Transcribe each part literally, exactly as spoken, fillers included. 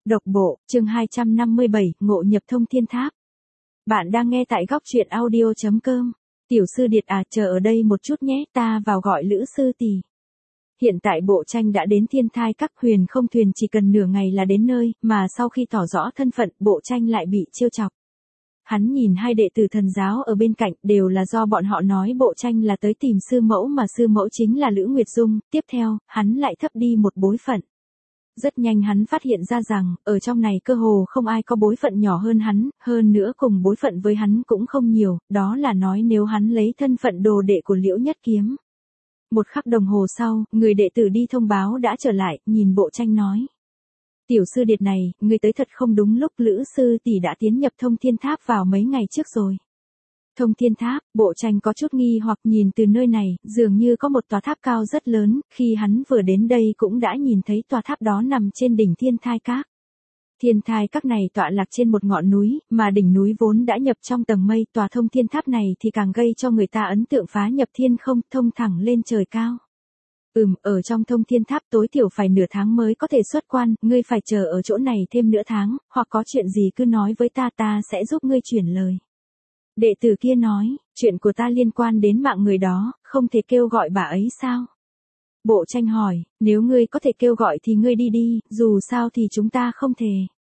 Độc bộ, chương hai trăm năm mươi bảy, ngộ nhập thông thiên tháp. Bạn đang nghe tại góc truyện audio chấm com. Tiểu sư Điệt à, chờ ở đây một chút nhé, ta vào gọi Lữ sư tỷ. Hiện tại bộ tranh đã đến thiên thai các, huyền không thuyền chỉ cần nửa ngày là đến nơi, mà sau khi tỏ rõ thân phận, bộ tranh lại bị trêu chọc. Hắn nhìn hai đệ tử thần giáo ở bên cạnh, đều là do bọn họ nói bộ tranh là tới tìm sư mẫu mà sư mẫu chính là Lữ Nguyệt Dung. Tiếp theo, hắn lại thấp đi một bối phận. Rất nhanh hắn phát hiện ra rằng, ở trong này cơ hồ không ai có bối phận nhỏ hơn hắn, hơn nữa cùng bối phận với hắn cũng không nhiều, đó là nói nếu hắn lấy thân phận đồ đệ của Liễu Nhất Kiếm. Một khắc đồng hồ sau, người đệ tử đi thông báo đã trở lại, nhìn bộ tranh nói. Tiểu sư Điệt này, người tới thật không đúng lúc, Lữ sư tỷ đã tiến nhập thông thiên tháp vào mấy ngày trước rồi. Thông thiên tháp, bộ tranh có chút nghi hoặc nhìn từ nơi này, dường như có một tòa tháp cao rất lớn, khi hắn vừa đến đây cũng đã nhìn thấy tòa tháp đó nằm trên đỉnh thiên thai các. Thiên thai các này tọa lạc trên một ngọn núi, mà đỉnh núi vốn đã nhập trong tầng mây, tòa thông thiên tháp này thì càng gây cho người ta ấn tượng phá nhập thiên không, thông thẳng lên trời cao. Ừm, ở trong thông thiên tháp tối thiểu phải nửa tháng mới có thể xuất quan, ngươi phải chờ ở chỗ này thêm nửa tháng, hoặc có chuyện gì cứ nói với ta, ta sẽ giúp ngươi chuyển lời. Đệ tử kia nói, chuyện của ta liên quan đến mạng người đó, không thể kêu gọi bà ấy sao? Bộ tranh hỏi, nếu ngươi có thể kêu gọi thì ngươi đi đi, dù sao thì chúng ta không thể.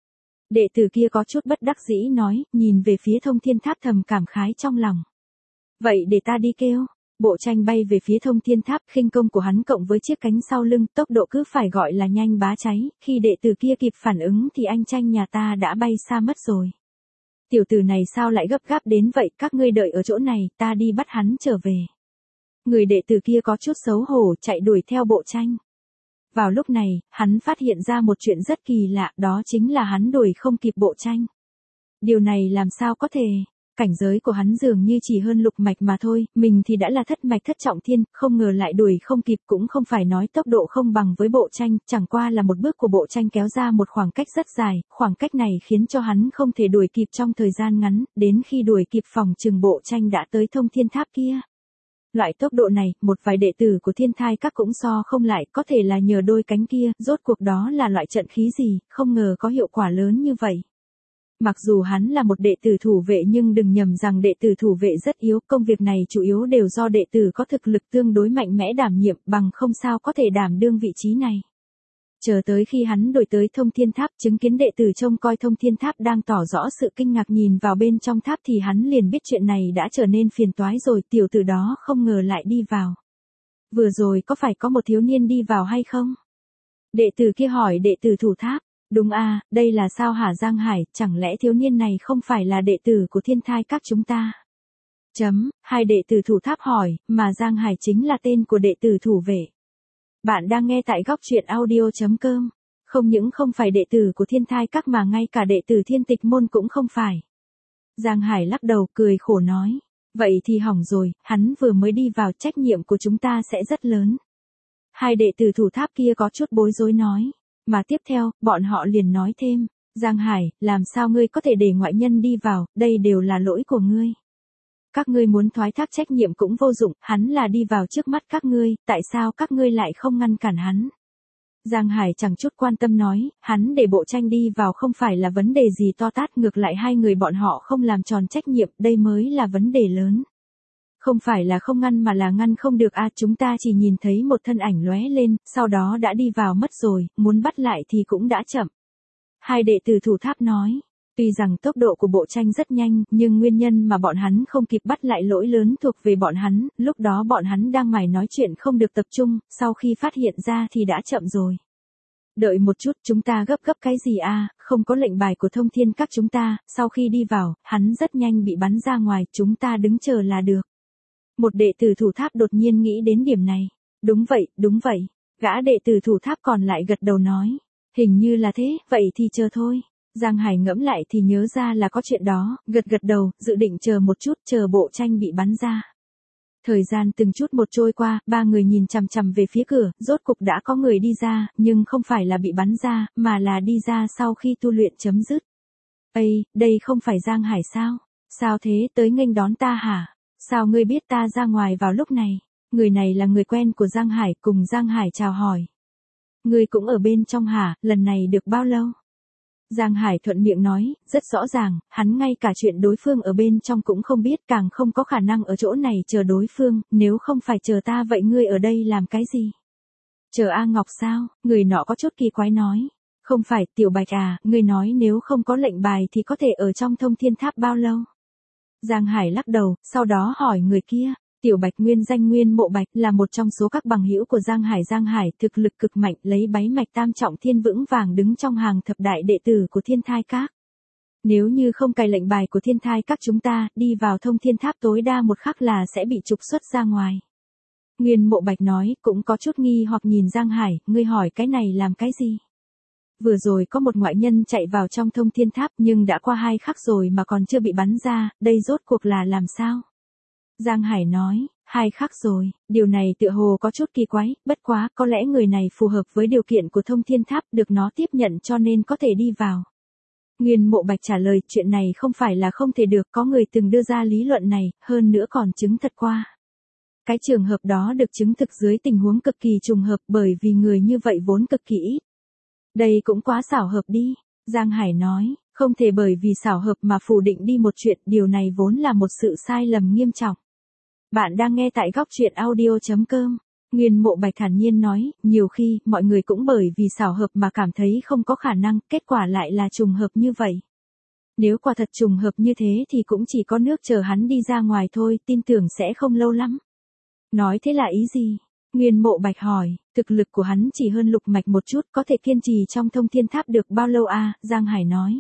Đệ tử kia có chút bất đắc dĩ nói, nhìn về phía thông thiên tháp thầm cảm khái trong lòng. Vậy để ta đi kêu. Bộ tranh bay về phía thông thiên tháp, khinh công của hắn cộng với chiếc cánh sau lưng, tốc độ cứ phải gọi là nhanh bá cháy, khi đệ tử kia kịp phản ứng thì anh tranh nhà ta đã bay xa mất rồi. Tiểu tử này sao lại gấp gáp đến vậy, các ngươi đợi ở chỗ này, ta đi bắt hắn trở về. Người đệ tử kia có chút xấu hổ chạy đuổi theo bộ tranh. Vào lúc này, hắn phát hiện ra một chuyện rất kỳ lạ, đó chính là hắn đuổi không kịp bộ tranh. Điều này làm sao có thể? Cảnh giới của hắn dường như chỉ hơn lục mạch mà thôi, mình thì đã là thất mạch thất trọng thiên, không ngờ lại đuổi không kịp, cũng không phải nói tốc độ không bằng với bộ tranh, chẳng qua là một bước của bộ tranh kéo ra một khoảng cách rất dài, khoảng cách này khiến cho hắn không thể đuổi kịp trong thời gian ngắn, đến khi đuổi kịp phòng chừng bộ tranh đã tới thông thiên tháp kia. Loại tốc độ này, một vài đệ tử của thiên thai các cũng so không lại, có thể là nhờ đôi cánh kia, rốt cuộc đó là loại trận khí gì, không ngờ có hiệu quả lớn như vậy. Mặc dù hắn là một đệ tử thủ vệ nhưng đừng nhầm rằng đệ tử thủ vệ rất yếu, công việc này chủ yếu đều do đệ tử có thực lực tương đối mạnh mẽ đảm nhiệm, bằng không sao có thể đảm đương vị trí này. Chờ tới khi hắn đổi tới thông thiên tháp, chứng kiến đệ tử trông coi thông thiên tháp đang tỏ rõ sự kinh ngạc nhìn vào bên trong tháp thì hắn liền biết chuyện này đã trở nên phiền toái rồi, tiểu tử đó không ngờ lại đi vào. Vừa rồi có phải có một thiếu niên đi vào hay không? Đệ tử kia hỏi đệ tử thủ tháp. Đúng à, đây là sao hả Giang Hải, chẳng lẽ thiếu niên này không phải là đệ tử của thiên thai các chúng ta? Chấm, hai đệ tử thủ tháp hỏi, mà Giang Hải chính là tên của đệ tử thủ vệ. Bạn đang nghe tại góc truyện audio chấm com. Không những không phải đệ tử của thiên thai các mà ngay cả đệ tử thiên tịch môn cũng không phải. Giang Hải lắc đầu cười khổ nói. Vậy thì hỏng rồi, hắn vừa mới đi vào, trách nhiệm của chúng ta sẽ rất lớn. Hai đệ tử thủ tháp kia có chút bối rối nói. Mà tiếp theo, bọn họ liền nói thêm, Giang Hải, làm sao ngươi có thể để ngoại nhân đi vào, đây đều là lỗi của ngươi. Các ngươi muốn thoái thác trách nhiệm cũng vô dụng, hắn là đi vào trước mắt các ngươi, tại sao các ngươi lại không ngăn cản hắn? Giang Hải chẳng chút quan tâm nói, hắn để bộ tranh đi vào không phải là vấn đề gì to tát, ngược lại hai người bọn họ không làm tròn trách nhiệm, đây mới là vấn đề lớn. Không phải là không ngăn mà là ngăn không được a, à, chúng ta chỉ nhìn thấy một thân ảnh lóe lên, sau đó đã đi vào mất rồi, muốn bắt lại thì cũng đã chậm. Hai đệ tử thủ tháp nói, tuy rằng tốc độ của bộ tranh rất nhanh, nhưng nguyên nhân mà bọn hắn không kịp bắt lại lỗi lớn thuộc về bọn hắn, lúc đó bọn hắn đang mải nói chuyện không được tập trung, sau khi phát hiện ra thì đã chậm rồi. Đợi một chút, chúng ta gấp gấp cái gì a, à, không có lệnh bài của thông thiên các chúng ta, sau khi đi vào, hắn rất nhanh bị bắn ra ngoài, chúng ta đứng chờ là được. Một đệ tử thủ tháp đột nhiên nghĩ đến điểm này. Đúng vậy, đúng vậy. Gã đệ tử thủ tháp còn lại gật đầu nói. Hình như là thế, vậy thì chờ thôi. Giang Hải ngẫm lại thì nhớ ra là có chuyện đó, gật gật đầu, dự định chờ một chút, chờ bộ tranh bị bắn ra. Thời gian từng chút một trôi qua, ba người nhìn chằm chằm về phía cửa, rốt cục đã có người đi ra, nhưng không phải là bị bắn ra, mà là đi ra sau khi tu luyện chấm dứt. Ây, đây không phải Giang Hải sao? Sao thế, tới nghênh đón ta hả? Sao ngươi biết ta ra ngoài vào lúc này? Người này là người quen của Giang Hải, cùng Giang Hải chào hỏi. Ngươi cũng ở bên trong hả, lần này được bao lâu? Giang Hải thuận miệng nói, rất rõ ràng, hắn ngay cả chuyện đối phương ở bên trong cũng không biết, càng không có khả năng ở chỗ này chờ đối phương, nếu không phải chờ ta vậy ngươi ở đây làm cái gì? Chờ A Ngọc sao? Người nọ có chút kỳ quái nói. Không phải, Tiểu Bạch à, ngươi nói nếu không có lệnh bài thì có thể ở trong Thông Thiên Tháp bao lâu? Giang Hải lắc đầu, sau đó hỏi người kia. Tiểu Bạch nguyên danh Nguyên Mộ Bạch là một trong số các bằng hữu của Giang Hải. Giang Hải thực lực cực mạnh, lấy báy mạch tam trọng thiên vững vàng đứng trong hàng thập đại đệ tử của Thiên Thai Các. Nếu như không cài lệnh bài của Thiên Thai Các chúng ta, đi vào Thông Thiên Tháp tối đa một khắc là sẽ bị trục xuất ra ngoài. Nguyên Mộ Bạch nói, cũng có chút nghi hoặc nhìn Giang Hải, ngươi hỏi cái này làm cái gì? Vừa rồi có một ngoại nhân chạy vào trong Thông Thiên Tháp nhưng đã qua hai khắc rồi mà còn chưa bị bắn ra, đây rốt cuộc là làm sao? Giang Hải nói, hai khắc rồi, điều này tựa hồ có chút kỳ quái, bất quá, có lẽ người này phù hợp với điều kiện của Thông Thiên Tháp, được nó tiếp nhận cho nên có thể đi vào. Nguyên Mộ Bạch trả lời, chuyện này không phải là không thể được, có người từng đưa ra lý luận này, hơn nữa còn chứng thật qua. Cái trường hợp đó được chứng thực dưới tình huống cực kỳ trùng hợp bởi vì người như vậy vốn cực kỳ ít. Đây cũng quá xảo hợp đi, Giang Hải nói, không thể bởi vì xảo hợp mà phủ định đi một chuyện, điều này vốn là một sự sai lầm nghiêm trọng. Bạn đang nghe tại góc truyện audio chấm com. Nguyên Mộ Bạch thản nhiên nói, nhiều khi, mọi người cũng bởi vì xảo hợp mà cảm thấy không có khả năng, kết quả lại là trùng hợp như vậy. Nếu quả thật trùng hợp như thế thì cũng chỉ có nước chờ hắn đi ra ngoài thôi, tin tưởng sẽ không lâu lắm. Nói thế là ý gì? Nguyên Mộ Bạch hỏi, thực lực của hắn chỉ hơn Lục Mạch một chút, có thể kiên trì trong Thông Thiên Tháp được bao lâu à, Giang Hải nói.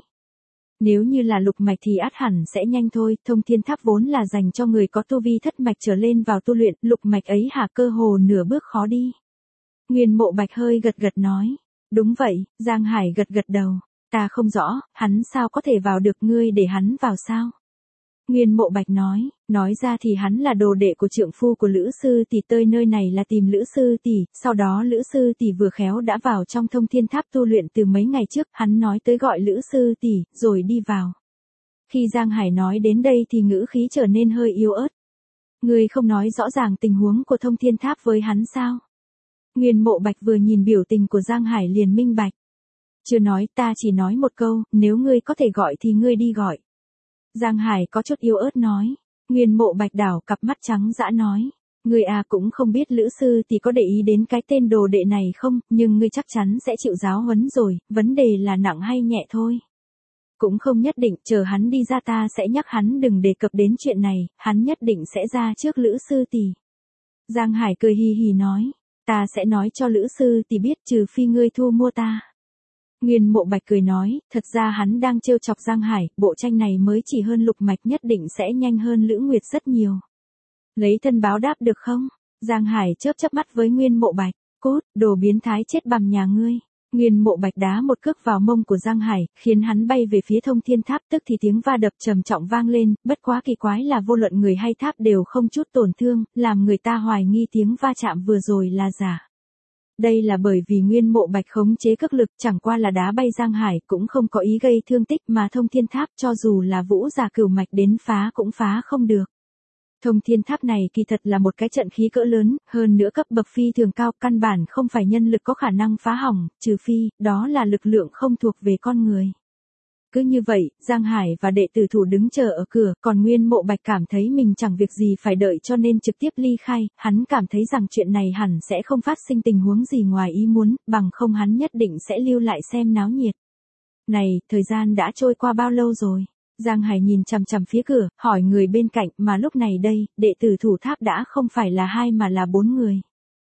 Nếu như là Lục Mạch thì ắt hẳn sẽ nhanh thôi, Thông Thiên Tháp vốn là dành cho người có tu vi thất mạch trở lên vào tu luyện, Lục Mạch ấy hả, cơ hồ nửa bước khó đi. Nguyên Mộ Bạch hơi gật gật nói, đúng vậy, Giang Hải gật gật đầu, ta không rõ, hắn sao có thể vào được, ngươi để hắn vào sao? Nguyên Mộ Bạch nói, nói ra thì hắn là đồ đệ của trượng phu của Lữ Sư Tỷ, tới nơi này là tìm Lữ Sư Tỷ, sau đó Lữ Sư Tỷ vừa khéo đã vào trong Thông Thiên Tháp tu luyện từ mấy ngày trước, hắn nói tới gọi Lữ Sư Tỷ, rồi đi vào. Khi Giang Hải nói đến đây thì ngữ khí trở nên hơi yếu ớt. Ngươi không nói rõ ràng tình huống của Thông Thiên Tháp với hắn sao? Nguyên Mộ Bạch vừa nhìn biểu tình của Giang Hải liền minh bạch. Chưa nói, ta chỉ nói một câu, nếu ngươi có thể gọi thì ngươi đi gọi. Giang Hải có chút yếu ớt nói. Nguyên Mộ Bạch đảo cặp mắt trắng dã nói. Ngươi à cũng không biết Lữ Sư thì có để ý đến cái tên đồ đệ này không, nhưng ngươi chắc chắn sẽ chịu giáo huấn rồi, vấn đề là nặng hay nhẹ thôi. Cũng không nhất định, chờ hắn đi ra ta sẽ nhắc hắn đừng đề cập đến chuyện này, hắn nhất định sẽ ra trước Lữ Sư tỷ. Giang Hải cười hì hì nói. Ta sẽ nói cho Lữ Sư tỷ biết, trừ phi ngươi thu mua ta. Nguyên Mộ Bạch cười nói, thật ra hắn đang trêu chọc Giang Hải, bộ tranh này mới chỉ hơn Lục Mạch nhất định sẽ nhanh hơn Lữ Nguyệt rất nhiều. Lấy thân báo đáp được không? Giang Hải chớp chớp mắt với Nguyên Mộ Bạch, cút, đồ biến thái chết bằm nhà ngươi. Nguyên Mộ Bạch đá một cước vào mông của Giang Hải, khiến hắn bay về phía Thông Thiên Tháp, tức thì tiếng va đập trầm trọng vang lên, bất quá kỳ quái là vô luận người hay tháp đều không chút tổn thương, làm người ta hoài nghi tiếng va chạm vừa rồi là giả. Đây là bởi vì Nguyên Mộ Bạch khống chế cước lực, chẳng qua là đá bay Giang Hải, cũng không có ý gây thương tích mà Thông Thiên Tháp cho dù là vũ giả cửu mạch đến phá cũng phá không được. Thông Thiên Tháp này kỳ thật là một cái trận khí cỡ lớn, hơn nữa cấp bậc phi thường cao, căn bản không phải nhân lực có khả năng phá hỏng, trừ phi, đó là lực lượng không thuộc về con người. Cứ như vậy, Giang Hải và đệ tử thủ đứng chờ ở cửa, còn Nguyên Mộ Bạch cảm thấy mình chẳng việc gì phải đợi cho nên trực tiếp ly khai, hắn cảm thấy rằng chuyện này hẳn sẽ không phát sinh tình huống gì ngoài ý muốn, bằng không hắn nhất định sẽ lưu lại xem náo nhiệt. Này, thời gian đã trôi qua bao lâu rồi? Giang Hải nhìn chằm chằm phía cửa, hỏi người bên cạnh, mà lúc này đây, đệ tử thủ tháp đã không phải là hai mà là bốn người.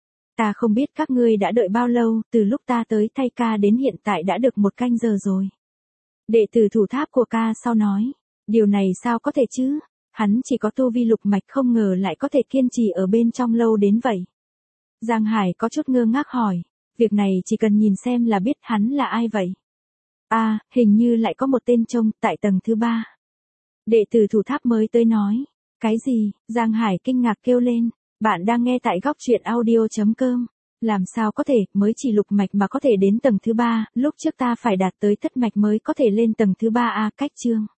Ta không biết các ngươi đã đợi bao lâu, từ lúc ta tới thay ca đến hiện tại đã được một canh giờ rồi. Đệ tử thủ tháp của ca sau nói, điều này sao có thể chứ, hắn chỉ có tu vi Lục Mạch không ngờ lại có thể kiên trì ở bên trong lâu đến vậy. Giang Hải có chút ngơ ngác hỏi, việc này chỉ cần nhìn xem là biết hắn là ai vậy. À, hình như lại có một tên trông, tại tầng thứ ba. Đệ tử thủ tháp mới tới nói, cái gì, Giang Hải kinh ngạc kêu lên, bạn đang nghe tại góc truyện audio chấm com. Làm sao có thể, mới chỉ Lục Mạch mà có thể đến tầng thứ ba, lúc trước ta phải đạt tới thất mạch mới có thể lên tầng thứ ba a, cách chương.